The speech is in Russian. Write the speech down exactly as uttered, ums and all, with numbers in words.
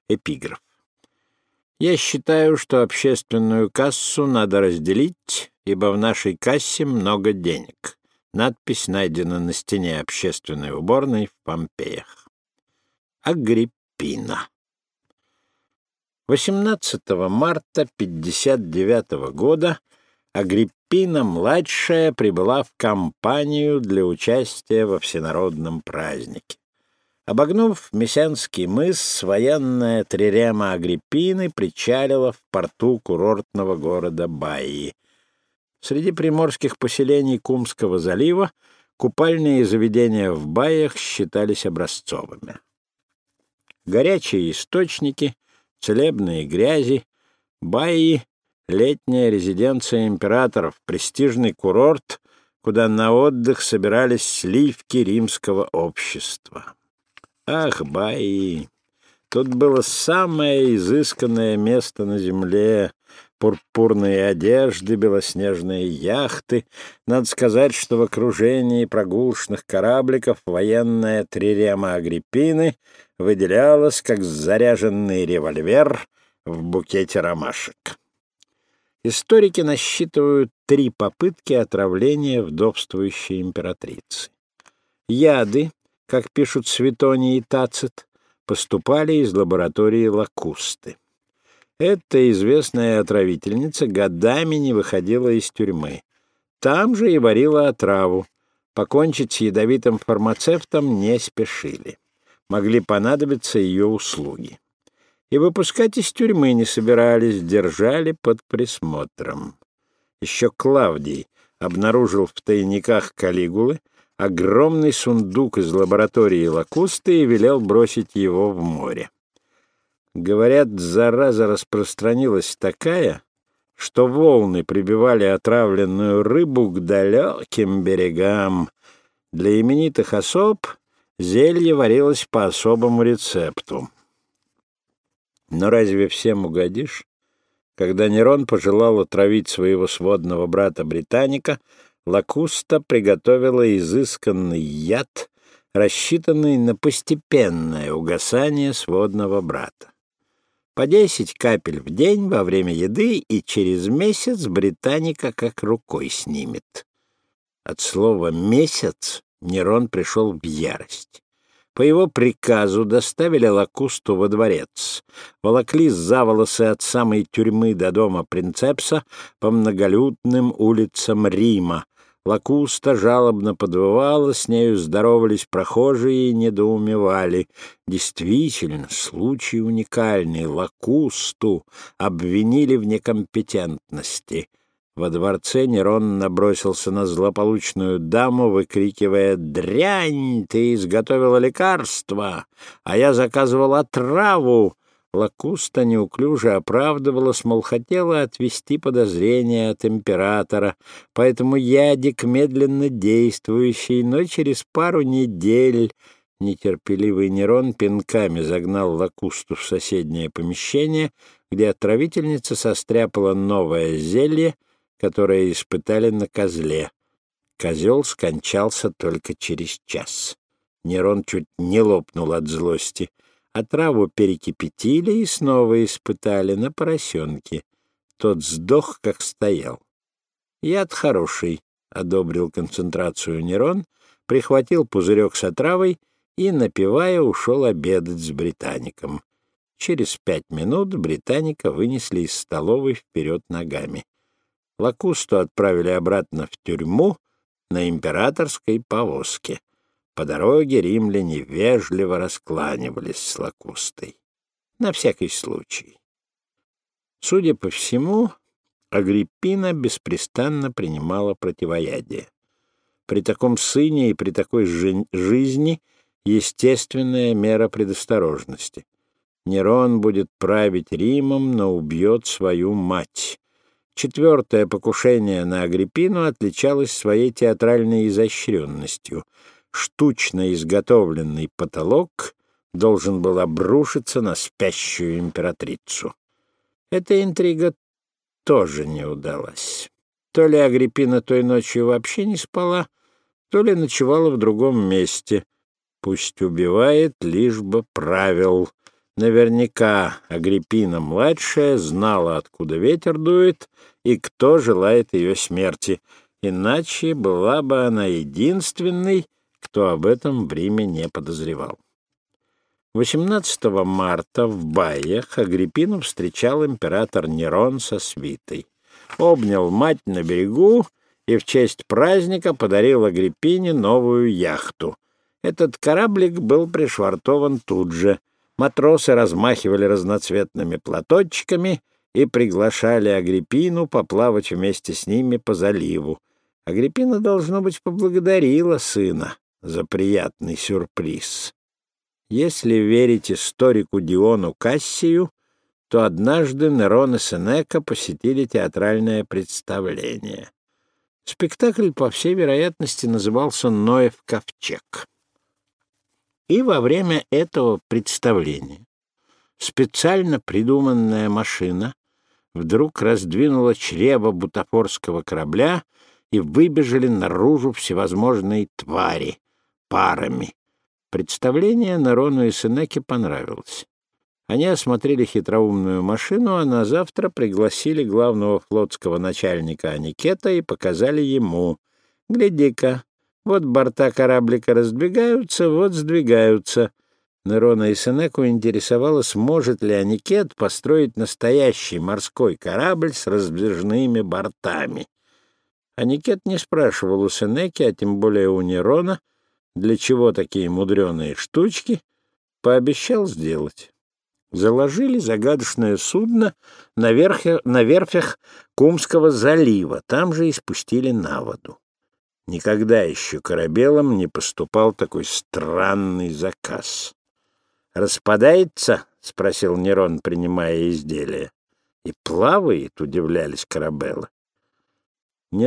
Эпиграф. Я считаю, что общественную кассу надо разделить, ибо в нашей кассе много денег. Надпись найдена на стене общественной уборной в Помпеях. Агриппина. восемнадцатого марта пятьдесят девятого года Агриппина-младшая прибыла в Кампанию для участия во всенародном празднике. Обогнув Мессенский мыс, военная трирема Агриппины причалила в порту курортного города Баи. Среди приморских поселений Кумского залива купальные заведения в Баях считались образцовыми. Горячие источники, целебные грязи, Баи — летняя резиденция императоров, престижный курорт, куда на отдых собирались сливки римского общества. Ах, Баи! Тут было самое изысканное место на земле. Пурпурные одежды, белоснежные яхты. Надо сказать, что в окружении прогулочных корабликов военная трирема Агриппины выделялась, как заряженный револьвер в букете ромашек. Историки насчитывают три попытки отравления вдовствующей императрицы. Яды, как пишут Светоний и Тацит, поступали из лаборатории Лакусты. Эта известная отравительница годами не выходила из тюрьмы. Там же и варила отраву. Покончить с ядовитым фармацевтом не спешили. Могли понадобиться ее услуги. И выпускать из тюрьмы не собирались, держали под присмотром. Еще Клавдий обнаружил в тайниках Калигулы огромный сундук из лаборатории Лакусты и велел бросить его в море. Говорят, зараза распространилась такая, что волны прибивали отравленную рыбу к далеким берегам. Для именитых особ зелье варилось по особому рецепту. Но разве всем угодишь? Когда Нерон пожелал отравить своего сводного брата-британика, Лакуста приготовила изысканный яд, рассчитанный на постепенное угасание сводного брата. По десять капель в день во время еды, и через месяц британика как рукой снимет. От слова «месяц» Нерон пришел в ярость. По его приказу доставили Лакусту во дворец, волокли за волосы от самой тюрьмы до дома принцепса по многолюдным улицам Рима. Лакуста жалобно подвывала, с нею здоровались прохожие и недоумевали. Действительно, случай уникальный. Лакусту обвинили в некомпетентности. Во дворце Нерон набросился на злополучную даму, выкрикивая: «Дрянь! Ты изготовила лекарство, а я заказывал отраву!» Лакуста неуклюже оправдывалась, мол, хотела отвести подозрения от императора, поэтому ядик медленно действующий, но через пару недель нетерпеливый Нерон пинками загнал Лакусту в соседнее помещение, где отравительница состряпала новое зелье, которое испытали на козле. Козел скончался только через час. Нерон чуть не лопнул от злости. Отраву перекипятили и снова испытали на поросенке. Тот сдох, как стоял. Яд хороший, — одобрил концентрацию Нерон, прихватил пузырек с отравой и, напевая, ушел обедать с британиком. Через пять минут британика вынесли из столовой вперед ногами. Лакусту отправили обратно в тюрьму на императорской повозке. По дороге римляне вежливо раскланивались с Лакустой. На всякий случай. Судя по всему, Агриппина беспрестанно принимала противоядие. При таком сыне и при такой жи- жизни естественная мера предосторожности. Нерон будет править Римом, но убьет свою мать. Четвертое покушение на Агриппину отличалось своей театральной изощренностью. Штучно изготовленный потолок должен был обрушиться на спящую императрицу. Эта интрига тоже не удалась. То ли Агриппина той ночью вообще не спала, то ли ночевала в другом месте. Пусть убивает, лишь бы правил. Наверняка Агриппина-младшая знала, откуда ветер дует и кто желает ее смерти, иначе была бы она единственной, кто об этом в Риме не подозревал. восемнадцатого марта в Баях Агриппину встречал император Нерон со свитой. Обнял мать на берегу и в честь праздника подарил Агриппине новую яхту. Этот кораблик был пришвартован тут же. Матросы размахивали разноцветными платочками и приглашали Агриппину поплавать вместе с ними по заливу. Агриппина, должно быть, поблагодарила сына за приятный сюрприз. Если верить историку Диону Кассию, то однажды Нерон и Сенека посетили театральное представление. Спектакль, по всей вероятности, назывался «Ноев ковчег». И во время этого представления специально придуманная машина вдруг раздвинула чрево бутафорского корабля, и выбежали наружу всевозможные твари парами. Представление Нерону и Сенеке понравилось. Они осмотрели хитроумную машину, а на завтра пригласили главного флотского начальника Аникета и показали ему: «Гляди-ка, вот борта кораблика раздвигаются, вот сдвигаются». Нерона и Сенеку интересовало, сможет ли Аникет построить настоящий морской корабль с раздвижными бортами. Аникет не спрашивал у Сенеки, а тем более у Нерона, для чего такие мудреные штучки, пообещал сделать. Заложили загадочное судно на, верхе, на верфях Кумского залива, там же и спустили на воду. Никогда еще корабелам не поступал такой странный заказ. «Распадается?» — спросил Нерон, принимая изделие. «И плавает?» — удивлялись корабелы.